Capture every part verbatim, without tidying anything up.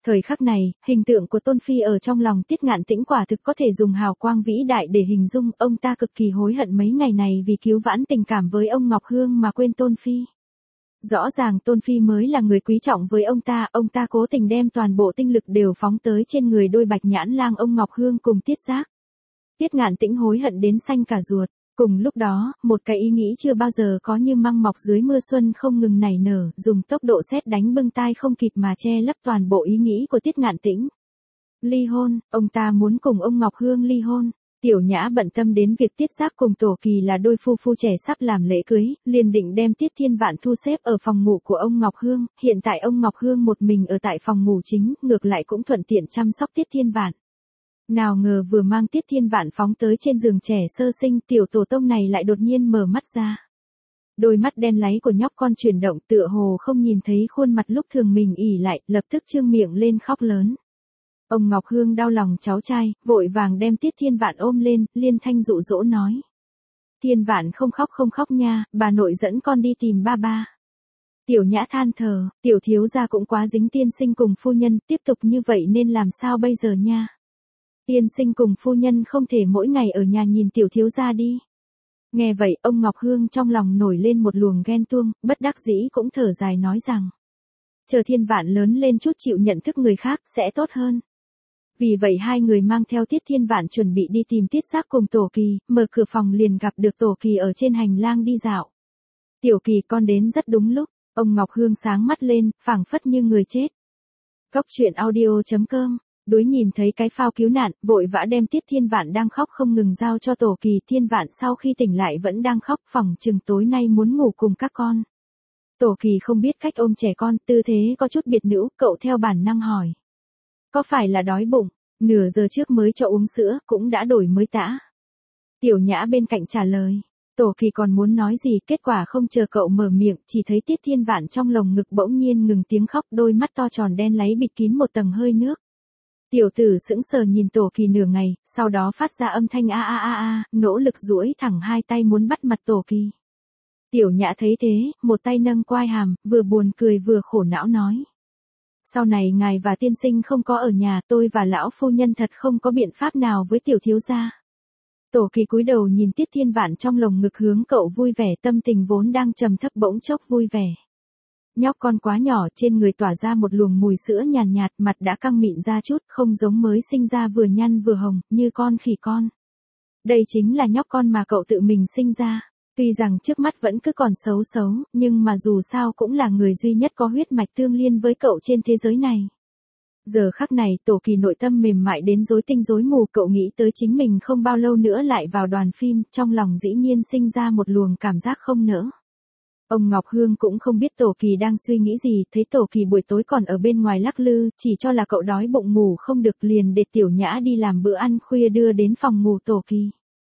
Thời khắc này, hình tượng của Tôn Phi ở trong lòng Tiết Ngạn Tĩnh quả thực có thể dùng hào quang vĩ đại để hình dung, ông ta cực kỳ hối hận mấy ngày này vì cứu vãn tình cảm với ông Ngọc Hương mà quên Tôn Phi. Rõ ràng Tôn Phi mới là người quý trọng với ông ta, ông ta cố tình đem toàn bộ tinh lực đều phóng tới trên người đôi bạch nhãn lang ông Ngọc Hương cùng Tiết Giác. Tiết Ngạn Tĩnh hối hận đến xanh cả ruột. Cùng lúc đó, một cái ý nghĩ chưa bao giờ có như măng mọc dưới mưa xuân không ngừng nảy nở, dùng tốc độ sét đánh bưng tai không kịp mà che lấp toàn bộ ý nghĩ của Tiết Ngạn Tĩnh. Ly hôn, ông ta muốn cùng ông Ngọc Hương ly hôn. Tiểu Nhã bận tâm đến việc Tiết Giác cùng Tổ Kỳ là đôi phu phu trẻ sắp làm lễ cưới, liền định đem Tiết Thiên Vạn thu xếp ở phòng ngủ của ông Ngọc Hương, hiện tại ông Ngọc Hương một mình ở tại phòng ngủ chính, ngược lại cũng thuận tiện chăm sóc Tiết Thiên Vạn. Nào ngờ vừa mang Tiết Thiên Vạn phóng tới trên giường trẻ sơ sinh, tiểu tổ tông này lại đột nhiên mở mắt ra. Đôi mắt đen láy của nhóc con chuyển động, tựa hồ không nhìn thấy khuôn mặt lúc thường mình ỉ lại, lập tức trương miệng lên khóc lớn. Ông Ngọc Hương đau lòng cháu trai, vội vàng đem Tiết Thiên Vạn ôm lên, liên thanh dụ dỗ nói. Thiên Vạn không khóc không khóc nha, bà nội dẫn con đi tìm ba ba. Tiểu Nhã than thở, tiểu thiếu gia cũng quá dính tiên sinh cùng phu nhân, tiếp tục như vậy nên làm sao bây giờ nha. Tiên sinh cùng phu nhân không thể mỗi ngày ở nhà nhìn tiểu thiếu gia đi. Nghe vậy, ông Ngọc Hương trong lòng nổi lên một luồng ghen tuông, bất đắc dĩ cũng thở dài nói rằng. Chờ Thiên Vạn lớn lên chút chịu nhận thức người khác, sẽ tốt hơn. Vì vậy hai người mang theo Tiết Thiên Vạn chuẩn bị đi tìm Tiết Giác cùng Tổ Kỳ, mở cửa phòng liền gặp được Tổ Kỳ ở trên hành lang đi dạo. Tiểu Kỳ con đến rất đúng lúc, ông Ngọc Hương sáng mắt lên, phảng phất như người chết. Cốc truyện audio chấm com. Đối nhìn thấy cái phao cứu nạn, vội vã đem Tiết Thiên Vạn đang khóc không ngừng giao cho Tổ Kỳ. Thiên Vạn sau khi tỉnh lại vẫn đang khóc, phỏng chừng tối nay muốn ngủ cùng các con. Tổ Kỳ không biết cách ôm trẻ con, tư thế có chút biệt nữ, cậu theo bản năng hỏi. Có phải là đói bụng, nửa giờ trước mới cho uống sữa, cũng đã đổi mới tã. Tiểu Nhã bên cạnh trả lời. Tổ Kỳ còn muốn nói gì, kết quả không chờ cậu mở miệng, chỉ thấy Tiết Thiên Vạn trong lồng ngực bỗng nhiên ngừng tiếng khóc, đôi mắt to tròn đen láy bịt kín một tầng hơi nước. Tiểu tử sững sờ nhìn Tổ Kỳ nửa ngày, sau đó phát ra âm thanh a a a a, nỗ lực duỗi thẳng hai tay muốn bắt mặt Tổ Kỳ. Tiểu Nhã thấy thế, một tay nâng quai hàm, vừa buồn cười vừa khổ não nói. Sau này ngài và tiên sinh không có ở nhà, tôi và lão phu nhân thật không có biện pháp nào với tiểu thiếu gia. Tổ Kỳ cúi đầu nhìn Tiết Thiên Vạn trong lồng ngực hướng cậu vui vẻ, tâm tình vốn đang trầm thấp bỗng chốc vui vẻ. Nhóc con quá nhỏ, trên người tỏa ra một luồng mùi sữa nhàn nhạt, nhạt, mặt đã căng mịn ra chút, không giống mới sinh ra vừa nhăn vừa hồng, như con khỉ con. Đây chính là nhóc con mà cậu tự mình sinh ra. Tuy rằng trước mắt vẫn cứ còn xấu xấu, nhưng mà dù sao cũng là người duy nhất có huyết mạch tương liên với cậu trên thế giới này. Giờ khắc này, Tổ Kỳ nội tâm mềm mại đến rối tinh rối mù, cậu nghĩ tới chính mình không bao lâu nữa lại vào đoàn phim, trong lòng dĩ nhiên sinh ra một luồng cảm giác không nỡ. Ông Ngọc Hương cũng không biết Tổ Kỳ đang suy nghĩ gì, thấy Tổ Kỳ buổi tối còn ở bên ngoài lắc lư, chỉ cho là cậu đói bụng ngủ không được, liền để Tiểu Nhã đi làm bữa ăn khuya đưa đến phòng ngủ Tổ Kỳ.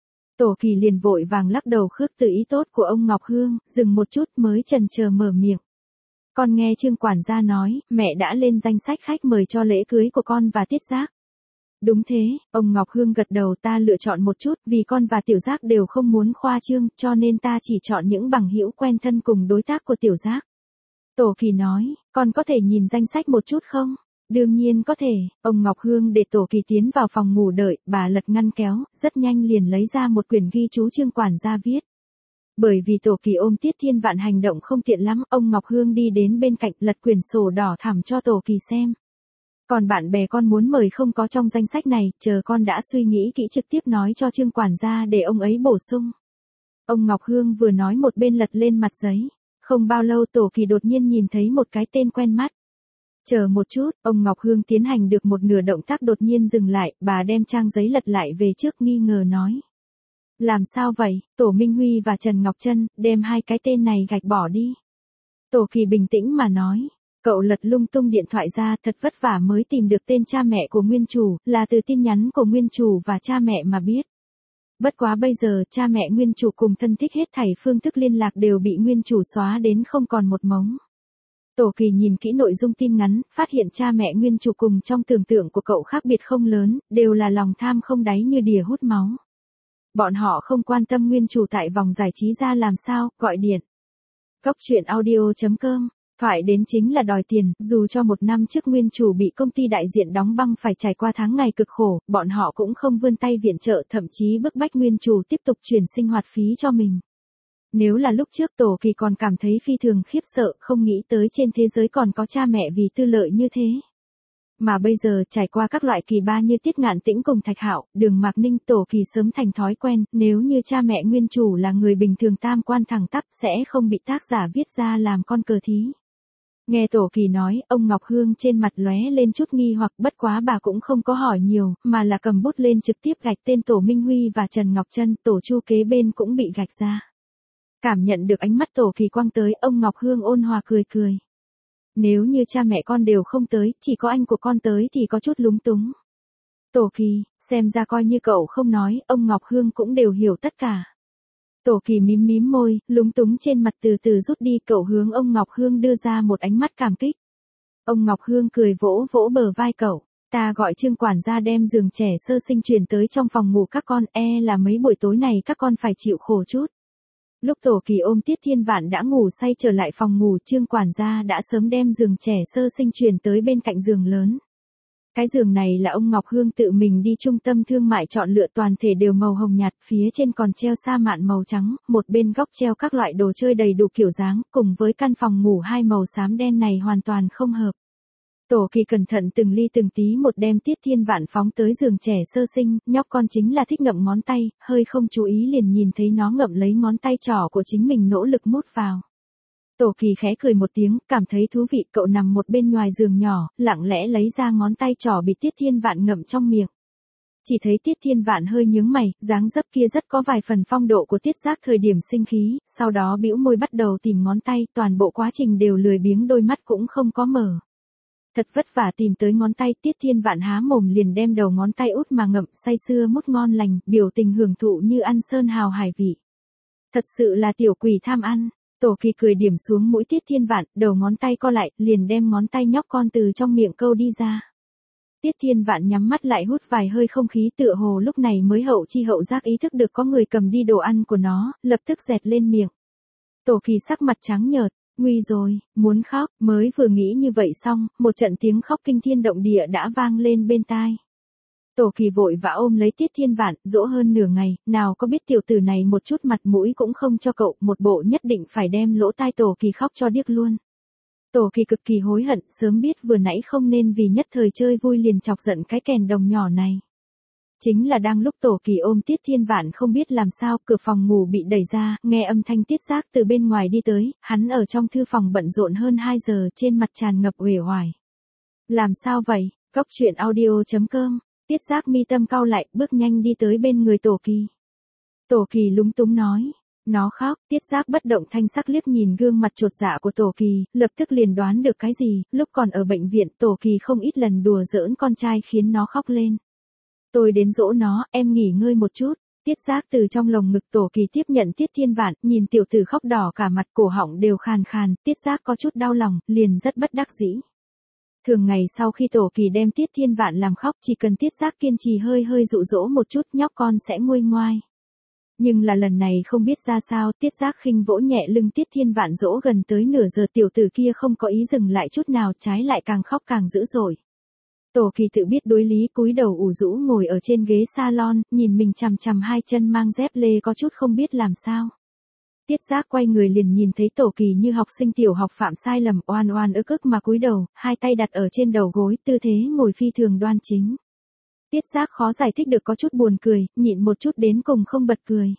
Tổ Kỳ liền vội vàng lắc đầu khước từ ý tốt của ông Ngọc Hương, dừng một chút mới chần chờ mở miệng. Con nghe Trương quản gia nói, mẹ đã lên danh sách khách mời cho lễ cưới của con và Tiết Giác. Đúng thế, ông Ngọc Hương gật đầu, ta lựa chọn một chút, vì con và Tiểu Giác đều không muốn khoa trương, cho nên ta chỉ chọn những bằng hữu quen thân cùng đối tác của Tiểu Giác. Tổ Kỳ nói, con có thể nhìn danh sách một chút không? Đương nhiên có thể, ông Ngọc Hương để Tổ Kỳ tiến vào phòng ngủ đợi, bà lật ngăn kéo, rất nhanh liền lấy ra một quyển ghi chú Trương quản gia viết. Bởi vì Tổ Kỳ ôm Tiết Thiên Vạn hành động không tiện lắm, ông Ngọc Hương đi đến bên cạnh lật quyển sổ đỏ thẳm cho Tổ Kỳ xem. Còn bạn bè con muốn mời không có trong danh sách này, chờ con đã suy nghĩ kỹ trực tiếp nói cho Trương quản gia để ông ấy bổ sung. Ông Ngọc Hương vừa nói một bên lật lên mặt giấy. Không bao lâu Tổ Kỳ đột nhiên nhìn thấy một cái tên quen mắt. Chờ một chút, ông Ngọc Hương tiến hành được một nửa động tác đột nhiên dừng lại, bà đem trang giấy lật lại về trước nghi ngờ nói. Làm sao vậy, Tổ Minh Huy và Trần Ngọc Trân, đem hai cái tên này gạch bỏ đi. Tổ Kỳ bình tĩnh mà nói. Cậu lật lung tung điện thoại ra, thật vất vả mới tìm được tên cha mẹ của nguyên chủ, là từ tin nhắn của nguyên chủ và cha mẹ mà biết. Bất quá bây giờ, cha mẹ nguyên chủ cùng thân thích hết thảy phương thức liên lạc đều bị nguyên chủ xóa đến không còn một mống. Tổ Kỳ nhìn kỹ nội dung tin ngắn, phát hiện cha mẹ nguyên chủ cùng trong tưởng tượng của cậu khác biệt không lớn, đều là lòng tham không đáy như đìa hút máu. Bọn họ không quan tâm nguyên chủ tại vòng giải trí ra làm sao, gọi điện. Cốc truyện audio chấm com Thoại đến chính là đòi tiền, dù cho một năm trước nguyên chủ bị công ty đại diện đóng băng phải trải qua tháng ngày cực khổ, bọn họ cũng không vươn tay viện trợ, thậm chí bức bách nguyên chủ tiếp tục chuyển sinh hoạt phí cho mình. Nếu là lúc trước Tổ Kỳ còn cảm thấy phi thường khiếp sợ, không nghĩ tới trên thế giới còn có cha mẹ vì tư lợi như thế. Mà bây giờ trải qua các loại kỳ ba như Tiết Ngạn Tĩnh cùng Thạch Hạo, Đường Mạc Ninh, Tổ Kỳ sớm thành thói quen, nếu như cha mẹ nguyên chủ là người bình thường tam quan thẳng tắp sẽ không bị tác giả viết ra làm con cờ thí. Nghe Tổ Kỳ nói, ông Ngọc Hương trên mặt lóe lên chút nghi hoặc, bất quá bà cũng không có hỏi nhiều, mà là cầm bút lên trực tiếp gạch tên Tổ Minh Huy và Trần Ngọc Trân, Tổ Chu kế bên cũng bị gạch ra. Cảm nhận được ánh mắt Tổ Kỳ quăng tới, ông Ngọc Hương ôn hòa cười cười. Nếu như cha mẹ con đều không tới, chỉ có anh của con tới thì có chút lúng túng. Tổ Kỳ, xem ra coi như cậu không nói, ông Ngọc Hương cũng đều hiểu tất cả. Tổ Kỳ mím mím môi, lúng túng trên mặt từ từ rút đi, cậu hướng ông Ngọc Hương đưa ra một ánh mắt cảm kích. Ông Ngọc Hương cười vỗ vỗ bờ vai cậu, ta gọi Trương quản gia đem giường trẻ sơ sinh chuyển tới trong phòng ngủ các con, e là mấy buổi tối này các con phải chịu khổ chút. Lúc Tổ Kỳ ôm Tiết Thiên Vạn đã ngủ say trở lại phòng ngủ, Trương quản gia đã sớm đem giường trẻ sơ sinh chuyển tới bên cạnh giường lớn. Cái giường này là ông Ngọc Hương tự mình đi trung tâm thương mại chọn lựa, toàn thể đều màu hồng nhạt, phía trên còn treo sa mạn màu trắng, một bên góc treo các loại đồ chơi đầy đủ kiểu dáng, cùng với căn phòng ngủ hai màu xám đen này hoàn toàn không hợp. Tổ Kỳ cẩn thận từng ly từng tí một đem Tiết Thiên Vạn phóng tới giường trẻ sơ sinh, nhóc con chính là thích ngậm ngón tay, hơi không chú ý liền nhìn thấy nó ngậm lấy ngón tay trỏ của chính mình nỗ lực mút vào. Tổ Kỳ khẽ cười một tiếng, cảm thấy thú vị, cậu nằm một bên ngoài giường nhỏ, lặng lẽ lấy ra ngón tay trỏ bị Tiết Thiên Vạn ngậm trong miệng. Chỉ thấy Tiết Thiên Vạn hơi nhướng mày, dáng dấp kia rất có vài phần phong độ của Tiết Giác thời điểm sinh khí, sau đó bĩu môi bắt đầu tìm ngón tay, toàn bộ quá trình đều lười biếng, đôi mắt cũng không có mở. Thật vất vả tìm tới ngón tay, Tiết Thiên Vạn há mồm liền đem đầu ngón tay út mà ngậm, say sưa mút ngon lành, biểu tình hưởng thụ như ăn sơn hào hải vị. Thật sự là tiểu quỷ tham ăn. Tổ Kỳ cười điểm xuống mũi Tiết Thiên Vạn, đầu ngón tay co lại, liền đem ngón tay nhóc con từ trong miệng câu đi ra. Tiết Thiên Vạn nhắm mắt lại hút vài hơi không khí, tựa hồ lúc này mới hậu chi hậu giác ý thức được có người cầm đi đồ ăn của nó, lập tức dẹt lên miệng. Tổ Kỳ sắc mặt trắng nhợt, nguy rồi, muốn khóc, mới vừa nghĩ như vậy xong, một trận tiếng khóc kinh thiên động địa đã vang lên bên tai. Tổ Kỳ vội vã ôm lấy Tiết Thiên Vạn, dỗ hơn nửa ngày, nào có biết tiểu tử này một chút mặt mũi cũng không cho cậu, một bộ nhất định phải đem lỗ tai Tổ Kỳ khóc cho điếc luôn. Tổ Kỳ cực kỳ hối hận, sớm biết vừa nãy không nên vì nhất thời chơi vui liền chọc giận cái kèn đồng nhỏ này. Chính là đang lúc Tổ Kỳ ôm Tiết Thiên Vạn không biết làm sao, cửa phòng ngủ bị đẩy ra, nghe âm thanh Tiết Giác từ bên ngoài đi tới, hắn ở trong thư phòng bận rộn hơn hai giờ, trên mặt tràn ngập uể oải. Làm sao vậy? Cốc truyện audio chấm com. Tiết Giác mi tâm cau lại, bước nhanh đi tới bên người Tổ Kỳ. Tổ Kỳ lúng túng nói, nó khóc. Tiết Giác bất động thanh sắc liếc nhìn gương mặt chột dạ của Tổ Kỳ, lập tức liền đoán được cái gì, lúc còn ở bệnh viện Tổ Kỳ không ít lần đùa giỡn con trai khiến nó khóc lên. Tôi đến dỗ nó, em nghỉ ngơi một chút. Tiết Giác từ trong lồng ngực Tổ Kỳ tiếp nhận Tiết Thiên Vạn, nhìn tiểu tử khóc đỏ cả mặt, cổ họng đều khàn khàn, Tiết Giác có chút đau lòng, liền rất bất đắc dĩ. Thường ngày sau khi Tổ Kỳ đem Tiết Thiên Vạn làm khóc, chỉ cần Tiết Giác kiên trì hơi hơi dụ dỗ một chút, nhóc con sẽ nguôi ngoai. Nhưng là lần này không biết ra sao, Tiết Giác khinh vỗ nhẹ lưng Tiết Thiên Vạn, dỗ gần tới nửa giờ, tiểu tử kia không có ý dừng lại chút nào, trái lại càng khóc càng dữ dội. Tổ Kỳ tự biết đối lý, cúi đầu ủ rũ ngồi ở trên ghế salon, nhìn mình chằm chằm hai chân mang dép lê có chút không biết làm sao. Tiết Giác quay người liền nhìn thấy Tổ Kỳ như học sinh tiểu học phạm sai lầm, oan oan ức ức mà cúi đầu, hai tay đặt ở trên đầu gối, tư thế ngồi phi thường đoan chính. Tiết Giác khó giải thích được có chút buồn cười, nhịn một chút đến cùng không bật cười.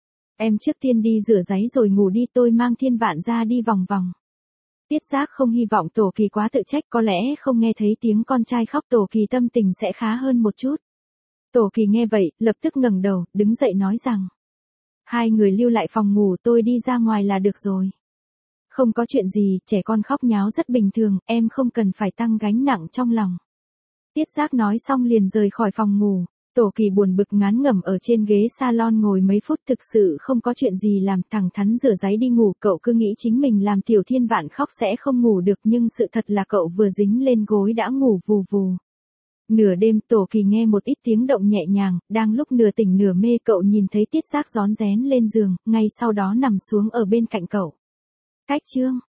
Em trước tiên đi rửa ráy rồi ngủ đi, tôi mang Thiên Vạn ra đi vòng vòng. Tiết Giác không hy vọng Tổ Kỳ quá tự trách, có lẽ không nghe thấy tiếng con trai khóc Tổ Kỳ tâm tình sẽ khá hơn một chút. Tổ Kỳ nghe vậy, lập tức ngẩng đầu, đứng dậy nói rằng. Hai người lưu lại phòng ngủ, tôi đi ra ngoài là được rồi. Không có chuyện gì, trẻ con khóc nháo rất bình thường, em không cần phải tăng gánh nặng trong lòng. Tiết Giác nói xong liền rời khỏi phòng ngủ. Tổ Kỳ buồn bực ngán ngẩm ở trên ghế salon ngồi mấy phút, thực sự không có chuyện gì làm, thẳng thắn rửa ráy đi ngủ. Cậu cứ nghĩ chính mình làm Tiểu Thiên Vạn khóc sẽ không ngủ được, nhưng sự thật là cậu vừa dính lên gối đã ngủ vù vù. Nửa đêm Tổ Kỳ nghe một ít tiếng động nhẹ nhàng, đang lúc nửa tỉnh nửa mê cậu nhìn thấy Tiết Giác rón rén lên giường, ngay sau đó nằm xuống ở bên cạnh cậu. Cách chương